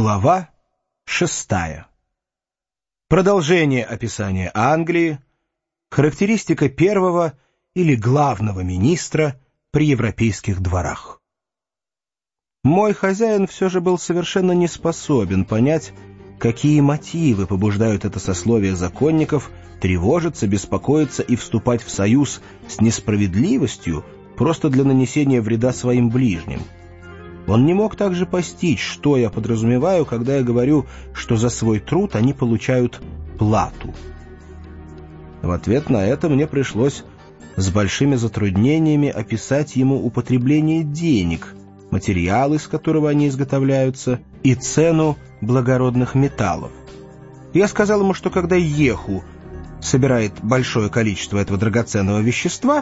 Глава 6. Продолжение описания Англии. Характеристика первого или главного министра при европейских дворах. Мой хозяин все же был совершенно не способен понять, какие мотивы побуждают это сословие законников тревожиться, беспокоиться и вступать в союз с несправедливостью просто для нанесения вреда своим ближним. Он не мог также постичь, что я подразумеваю, когда я говорю, что за свой труд они получают плату. В ответ на это мне пришлось с большими затруднениями описать ему употребление денег, материал, из которого они изготовляются, и цену благородных металлов. Я сказал ему, что когда Еху собирает большое количество этого драгоценного вещества,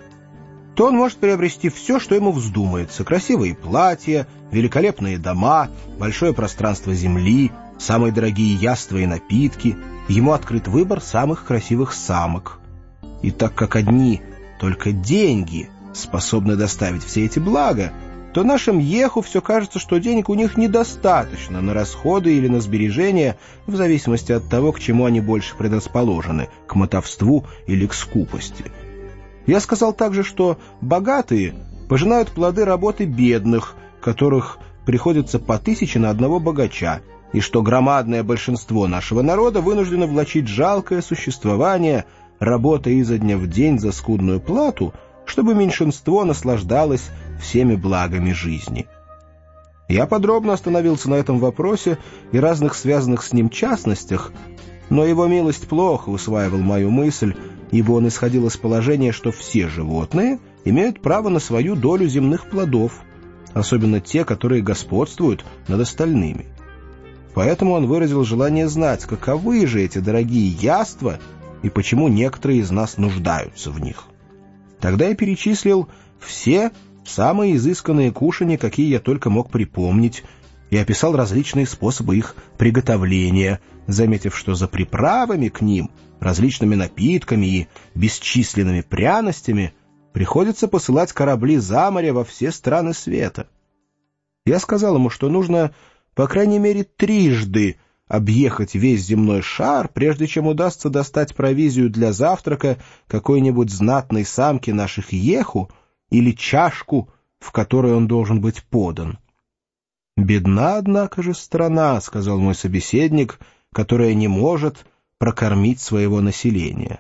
то он может приобрести все, что ему вздумается: красивые платья, великолепные дома, большое пространство земли, самые дорогие яства и напитки. Ему открыт выбор самых красивых самок. И так как одни только деньги способны доставить все эти блага, то нашим Еху все кажется, что денег у них недостаточно на расходы или на сбережения, в зависимости от того, к чему они больше предрасположены, к мотовству или к скупости. Я сказал также, что богатые пожинают плоды работы бедных, которых приходится по 1000 на одного богача, и что громадное большинство нашего народа вынуждено влачить жалкое существование, работая изо дня в день за скудную плату, чтобы меньшинство наслаждалось всеми благами жизни. Я подробно остановился на этом вопросе и разных связанных с ним частностях, но его милость плохо усваивал мою мысль, ибо он исходил из положения, что все животные имеют право на свою долю земных плодов, особенно те, которые господствуют над остальными. Поэтому он выразил желание знать, каковы же эти дорогие яства и почему некоторые из нас нуждаются в них. Тогда я перечислил все самые изысканные кушанья, какие я только мог припомнить, и описал различные способы их приготовления, заметив, что за приправами к ним, различными напитками и бесчисленными пряностями приходится посылать корабли за море во все страны света. Я сказал ему, что нужно по крайней мере 3 объехать весь земной шар, прежде чем удастся достать провизию для завтрака какой-нибудь знатной самки наших Еху или чашку, в которой он должен быть подан. «Бедна, однако же, страна», — сказал мой собеседник, «которая не может прокормить своего населения».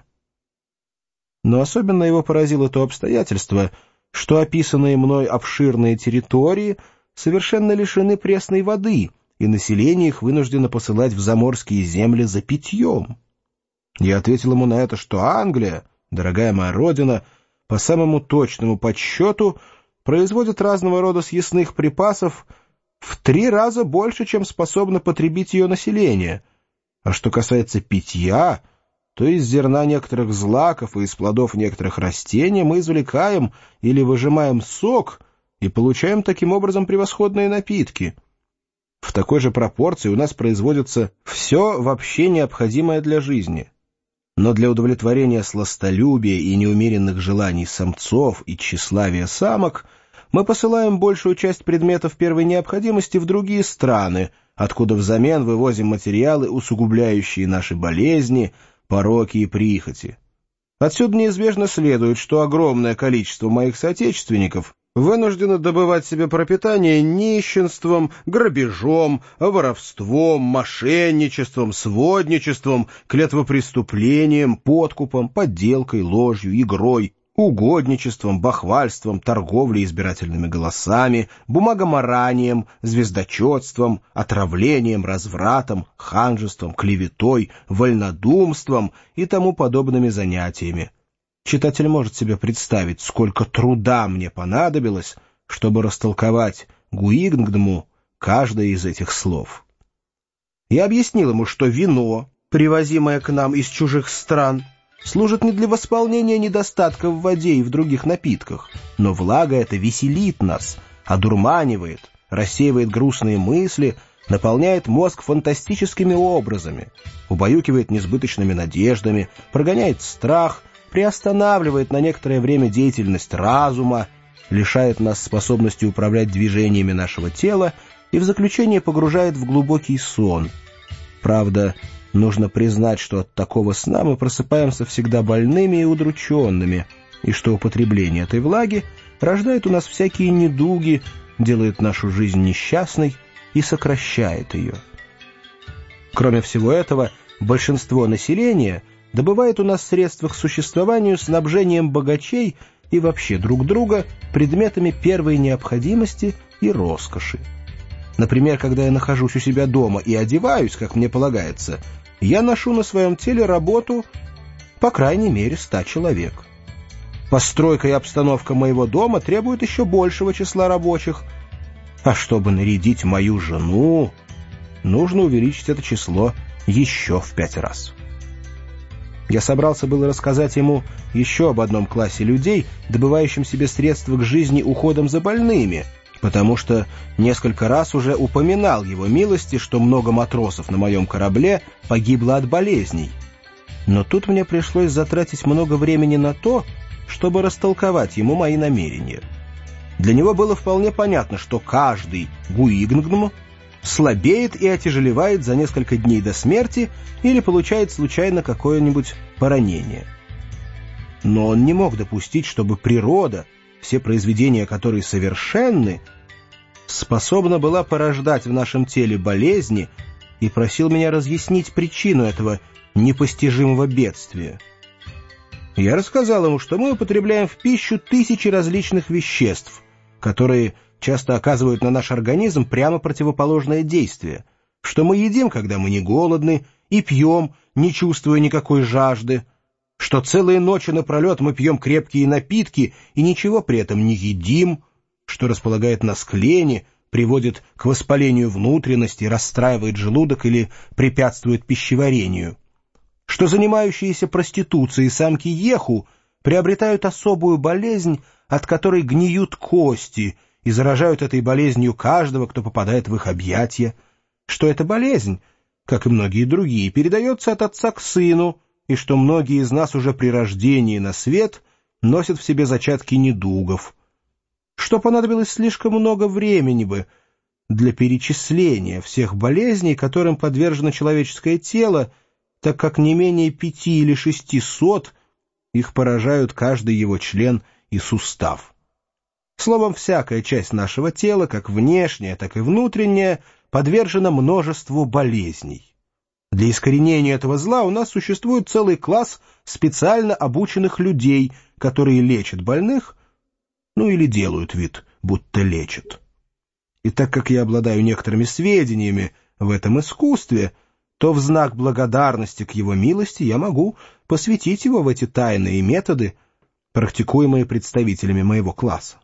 Но особенно его поразило то обстоятельство, что описанные мной обширные территории совершенно лишены пресной воды, и население их вынуждено посылать в заморские земли за питьем. Я ответил ему на это, что Англия, дорогая моя родина, по самому точному подсчету производит разного рода съестных припасов в 3 раза больше, чем способно потребить ее население. А что касается питья, то из зерна некоторых злаков и из плодов некоторых растений мы извлекаем или выжимаем сок и получаем таким образом превосходные напитки. В такой же пропорции у нас производится все вообще необходимое для жизни. Но для удовлетворения сластолюбия и неумеренных желаний самцов и тщеславия самок мы посылаем большую часть предметов первой необходимости в другие страны, откуда взамен вывозим материалы, усугубляющие наши болезни, пороки и прихоти. Отсюда неизбежно следует, что огромное количество моих соотечественников вынуждено добывать себе пропитание нищенством, грабежом, воровством, мошенничеством, сводничеством, клятвопреступлением, подкупом, подделкой, ложью, игрой, угодничеством, бахвальством, торговлей избирательными голосами, бумагоморанием, звездочетством, отравлением, развратом, ханжеством, клеветой, вольнодумством и тому подобными занятиями. Читатель может себе представить, сколько труда мне понадобилось, чтобы растолковать Гуигнгдму каждое из этих слов. Я объяснил ему, что вино, привозимое к нам из чужих стран, служит не для восполнения недостатка в воде и в других напитках, но влага эта веселит нас, одурманивает, рассеивает грустные мысли, наполняет мозг фантастическими образами, убаюкивает несбыточными надеждами, прогоняет страх, приостанавливает на некоторое время деятельность разума, лишает нас способности управлять движениями нашего тела и в заключение погружает в глубокий сон. Правда, нужно признать, что от такого сна мы просыпаемся всегда больными и удрученными, и что употребление этой влаги рождает у нас всякие недуги, делает нашу жизнь несчастной и сокращает ее. Кроме всего этого, большинство населения добывает у нас средства к существованию снабжением богачей и вообще друг друга предметами первой необходимости и роскоши. Например, когда я нахожусь у себя дома и одеваюсь, как мне полагается, я ношу на своем теле работу, по крайней мере, 100 человек. Постройка и обстановка моего дома требуют еще большего числа рабочих, а чтобы нарядить мою жену, нужно увеличить это число еще в 5 раз. Я собрался было рассказать ему еще об одном классе людей, добывающем себе средства к жизни уходом за больными, потому что несколько раз уже упоминал его милости, что много матросов на моем корабле погибло от болезней. Но тут мне пришлось затратить много времени на то, чтобы растолковать ему мои намерения. Для него было вполне понятно, что каждый гуигнгм слабеет и отяжелевает за несколько дней до смерти или получает случайно какое-нибудь поранение. Но он не мог допустить, чтобы природа, все произведения которой совершенны, способна была порождать в нашем теле болезни, и просил меня разъяснить причину этого непостижимого бедствия. Я рассказал ему, что мы употребляем в пищу тысячи различных веществ, которые часто оказывают на наш организм прямо противоположное действие, что мы едим, когда мы не голодны, и пьем, не чувствуя никакой жажды, что целые ночи напролет мы пьем крепкие напитки и ничего при этом не едим, что располагает нас к лени, приводит к воспалению внутренностей, расстраивает желудок или препятствует пищеварению, что занимающиеся проституцией самки Еху приобретают особую болезнь, от которой гниют кости, и заражают этой болезнью каждого, кто попадает в их объятия, что эта болезнь, как и многие другие, передается от отца к сыну, и что многие из нас уже при рождении на свет носят в себе зачатки недугов, что понадобилось слишком много времени бы для перечисления всех болезней, которым подвержено человеческое тело, так как не менее 5 или 600 их поражают каждый его член и сустав. Словом, всякая часть нашего тела, как внешняя, так и внутренняя, подвержена множеству болезней. Для искоренения этого зла у нас существует целый класс специально обученных людей, которые лечат больных, ну или делают вид, будто лечат. И так как я обладаю некоторыми сведениями в этом искусстве, то в знак благодарности к его милости я могу посвятить его в эти тайные методы, практикуемые представителями моего класса.